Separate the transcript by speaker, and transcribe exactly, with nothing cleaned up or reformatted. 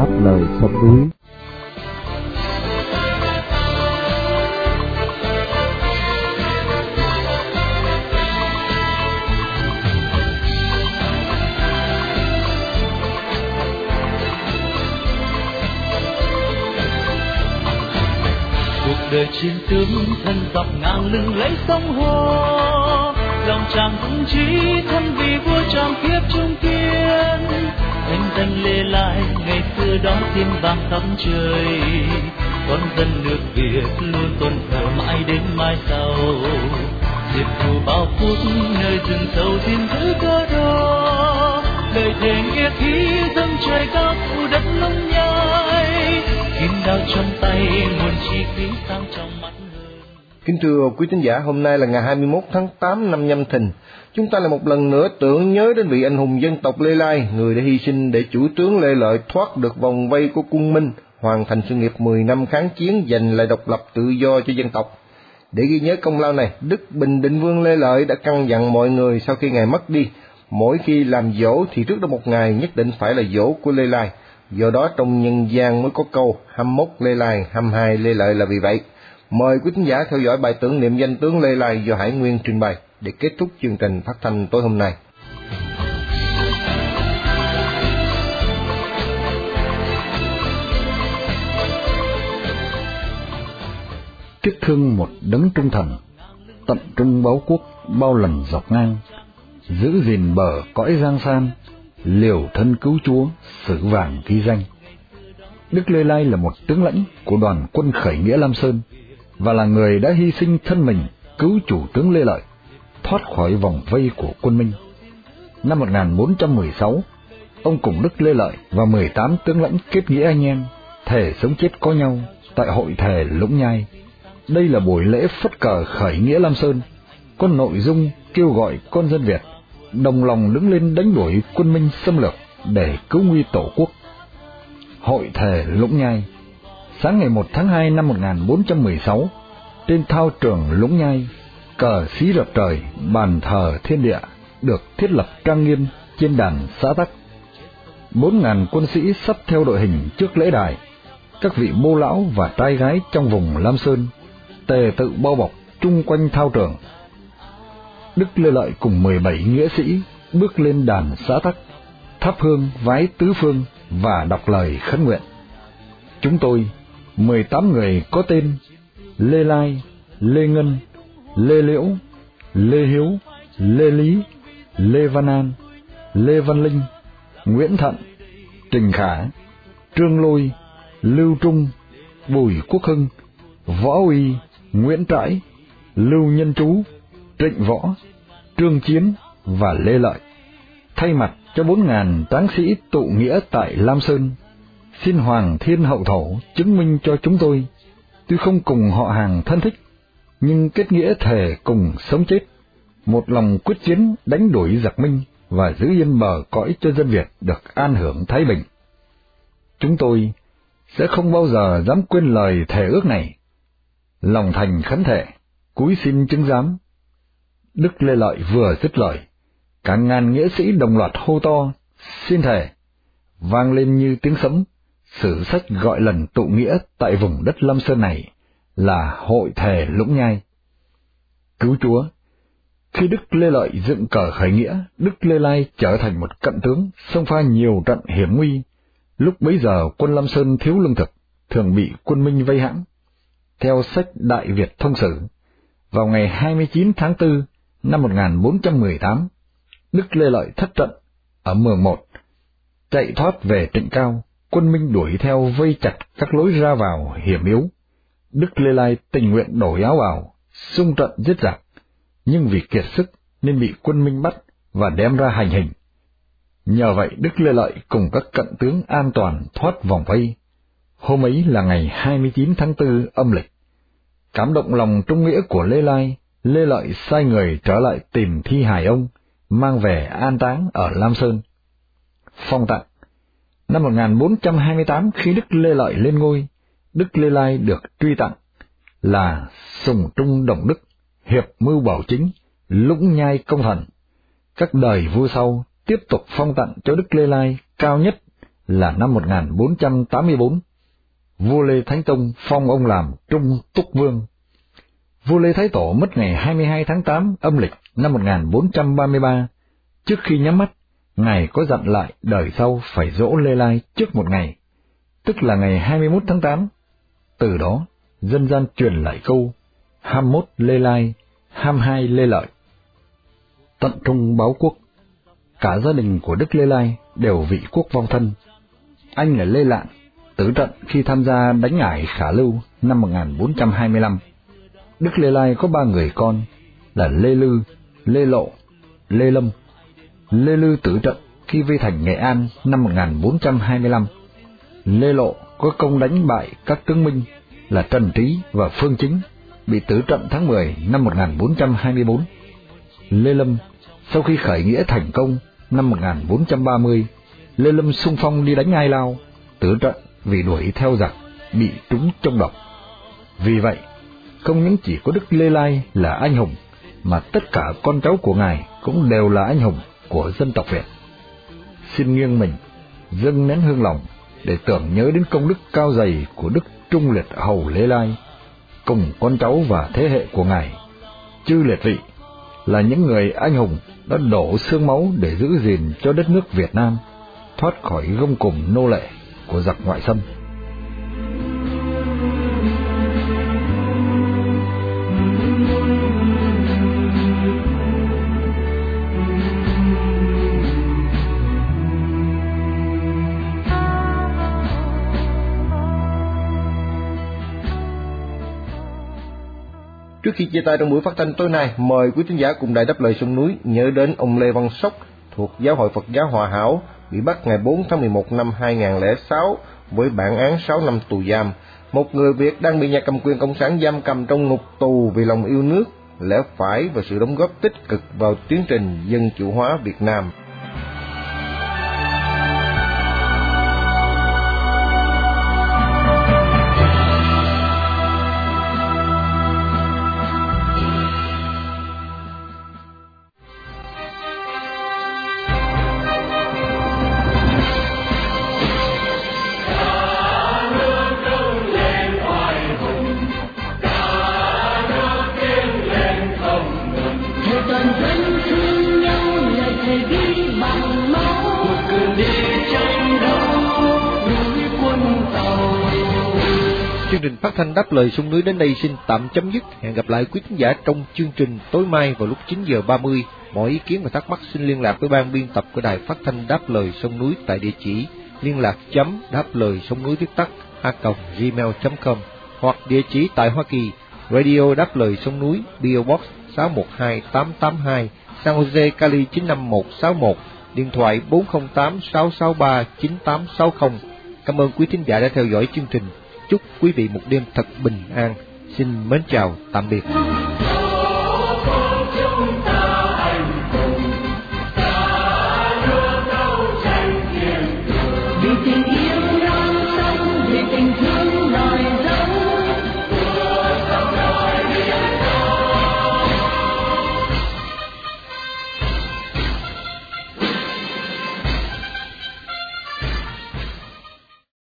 Speaker 1: đáp lời sông núi.
Speaker 2: Đời chiến tướng thân dọc ngang lưng lấy sông Hồ, lòng chàng cũng chỉ thân vì vua tròn kiếp trung kiên. Thanh danh lê lai ngày xưa đó tiếng vang khắp trời, con dân nước Việt luôn tôn thờ mãi đến mai sau. Diệt thù bao phút nơi rừng sâu thiên giữ cơ đô, lời thề nghĩa khí dâng trời cao phủ đất lung nhai. Kim đao trong tay nguồn chi khí sang trong mắt hơn.
Speaker 3: Kính thưa quý thính giả, hôm nay là ngày hai mươi mốt tháng tám năm Nhâm Thìn. Chúng ta lại một lần nữa tưởng nhớ đến vị anh hùng dân tộc Lê Lai, người đã hy sinh để chủ tướng Lê Lợi thoát được vòng vây của quân Minh, hoàn thành sự nghiệp mười năm kháng chiến giành lại độc lập tự do cho dân tộc. Để ghi nhớ công lao này, Đức Bình Định Vương Lê Lợi đã căn dặn mọi người sau khi ngài mất đi, mỗi khi làm dỗ thì trước đó một ngày nhất định phải là dỗ của Lê Lai. Do đó trong nhân gian mới có câu hai mươi mốt Lê Lai, hai mươi hai Lê Lợi là vì vậy. Mời quý thính giả theo dõi bài tưởng niệm danh tướng Lê Lai do Hải Nguyên trình bày để kết thúc chương trình phát thanh tối hôm nay.
Speaker 1: Tiếc thương một đấng trung thần, tận trung báo quốc bao lần dọc ngang, giữ gìn bờ cõi giang san, liều thân cứu chúa, sử vàng ghi danh. Đức Lê Lai là một tướng lãnh của đoàn quân khởi nghĩa Lam Sơn và là người đã hy sinh thân mình cứu chủ tướng Lê Lợi thoát khỏi vòng vây của quân Minh. Năm một nghìn bốn trăm mười sáu, ông cùng Đức Lê Lợi và mười tám tướng lãnh kết nghĩa anh em, thề sống chết có nhau tại hội thề Lũng Nhai. Đây là buổi lễ phất cờ khởi nghĩa Lam Sơn, có nội dung kêu gọi con dân Việt đồng lòng đứng lên đánh đuổi quân Minh xâm lược để cứu nguy tổ quốc. Hội thề Lũng Nhai. Sáng ngày một tháng hai năm một nghìn bốn trăm mười sáu, trên thao trường Lũng Nhai, cờ xí rập trời, bàn thờ thiên địa được thiết lập trang nghiêm trên đàn xã tắc. Bốn ngàn quân sĩ sắp theo đội hình trước lễ đài. Các vị bô lão và trai gái trong vùng Lam Sơn tề tự bao bọc chung quanh thao trường. Đức Lê Lợi cùng mười bảy nghĩa sĩ bước lên đàn xã tắc, thắp hương vái tứ phương và đọc lời khấn nguyện. Chúng tôi, mười tám người có tên Lê Lai, Lê Ngân, Lê Liễu, Lê Hiếu, Lê Lý, Lê Văn An, Lê Văn Linh, Nguyễn Thận, Trình Khả, Trương Lôi, Lưu Trung, Bùi Quốc Hưng, Võ Uy, Nguyễn Trãi, Lưu Nhân Chú, Trịnh Võ, Trương Chiến và Lê Lợi, thay mặt cho bốn ngàn tráng sĩ tụ nghĩa tại Lam Sơn, xin Hoàng Thiên Hậu Thổ chứng minh cho chúng tôi, tuy không cùng họ hàng thân thích, nhưng kết nghĩa thề cùng sống chết, một lòng quyết chiến đánh đuổi giặc Minh và giữ yên bờ cõi cho dân Việt được an hưởng thái bình. Chúng tôi sẽ không bao giờ dám quên lời thề ước này. Lòng thành khấn thệ, cúi xin chứng giám. Đức Lê Lợi vừa dứt lời, cả ngàn nghĩa sĩ đồng loạt hô to, xin thề, vang lên như tiếng sấm. Sử sách gọi lần tụ nghĩa tại vùng đất Lam Sơn này là hội thề Lũng Nhai. Cứu chúa. Khi Đức Lê Lợi dựng cờ khởi nghĩa, Đức Lê Lai trở thành một cận tướng, xông pha nhiều trận hiểm nguy. Lúc bấy giờ quân Lam Sơn thiếu lương thực, thường bị quân Minh vây hãm. Theo sách Đại Việt Thông Sử, vào ngày hai mươi chín tháng tư năm một nghìn bốn trăm mười tám, Đức Lê Lợi thất trận ở Mường Một, chạy thoát về Trịnh Cao. Quân Minh đuổi theo vây chặt các lối ra vào hiểm yếu. Đức Lê Lai tình nguyện đổi áo bào, xung trận giết giặc, nhưng vì kiệt sức nên bị quân Minh bắt và đem ra hành hình. Nhờ vậy Đức Lê Lợi cùng các cận tướng an toàn thoát vòng vây. Hôm ấy là ngày hai mươi chín tháng tư âm lịch. Cảm động lòng trung nghĩa của Lê Lai, Lê Lợi sai người trở lại tìm thi hài ông, mang về an táng ở Lam Sơn. Phong tặng. Năm một nghìn bốn trăm hai mươi tám, khi Đức Lê Lợi lên ngôi, Đức Lê Lai được truy tặng là Sùng Trung Đồng Đức, Hiệp Mưu Bảo Chính, Lũng Nhai Công Thần. Các đời vua sau tiếp tục phong tặng cho Đức Lê Lai cao nhất là năm một nghìn bốn trăm tám mươi tư, vua Lê Thánh Tông phong ông làm Trung Túc Vương. Vua Lê Thái Tổ mất ngày hai mươi hai tháng tám âm lịch năm một nghìn bốn trăm ba mươi ba. Trước khi nhắm mắt, Ngài có dặn lại đời sau phải dỗ Lê Lai trước một ngày, tức là ngày hai mươi mốt tháng tám. Từ đó, dân gian truyền lại câu hai mươi mốt Lê Lai, hai mươi hai Lê Lợi. Tận trung báo quốc. Cả gia đình của Đức Lê Lai đều vị quốc vong thân. Anh là Lê Lạn, tử trận khi tham gia đánh ải Khả Lưu năm một nghìn bốn trăm hai mươi lăm. Đức Lê Lai có ba người con là Lê Lư, Lê Lộ, Lê Lâm. Lê Lư tử trận khi vây thành Nghệ An năm một nghìn bốn trăm hai mươi lăm. Lê Lộ có công đánh bại các tướng Minh là Trần Trí và Phương Chính, bị tử trận tháng mười năm một nghìn bốn trăm hai mươi tư. Lê Lâm sau khi khởi nghĩa thành công năm một nghìn bốn trăm ba mươi, Lê Lâm xung phong đi đánh Ai Lao, tử trận vì đuổi theo giặc, bị trúng trong độc. Vì vậy, không những chỉ có Đức Lê Lai là anh hùng, mà tất cả con cháu của Ngài cũng đều là anh hùng của dân tộc Việt. Xin nghiêng mình, dâng nén hương lòng để tưởng nhớ đến công đức cao dày của Đức Trung Liệt Hầu Lê Lai, cùng con cháu và thế hệ của Ngài. Chư liệt vị là những người anh hùng đã đổ xương máu để giữ gìn cho đất nước Việt Nam thoát khỏi gông cùm nô lệ của giặc ngoại xâm.
Speaker 3: Trước khi chia tay trong buổi phát thanh tối nay, mời quý thính giả cùng Đài Đáp Lời Sông Núi nhớ đến ông Lê Văn Sóc thuộc Giáo hội Phật giáo Hòa Hảo, bị bắt ngày bốn tháng mười một năm hai nghìn không trăm lẻ sáu với bản án sáu năm tù giam. Một người Việt đang bị nhà cầm quyền cộng sản giam cầm trong ngục tù vì lòng yêu nước, lẽ phải và sự đóng góp tích cực vào tiến trình dân chủ hóa Việt Nam. Chương trình phát thanh Đáp Lời Sông Núi đến đây xin tạm chấm dứt. Hẹn gặp lại quý khán giả trong chương trình tối mai vào lúc chín giờ ba mươi. Mọi ý kiến và thắc mắc xin liên lạc với ban biên tập của Đài Phát thanh Đáp Lời Sông Núi tại địa chỉ liên lạc chấm đáp lời sông núi viết tắt a còng gmail chấm com hoặc địa chỉ tại Hoa Kỳ Radio Đáp Lời Sông Núi, pê ô Box sáu một hai tám tám hai, San Jose, Cali chín năm một sáu một, điện thoại bốn không tám sáu sáu ba chín tám sáu không. Cảm ơn quý thính giả đã theo dõi chương trình. Chúc quý vị một đêm thật bình an. Xin mến chào, tạm biệt.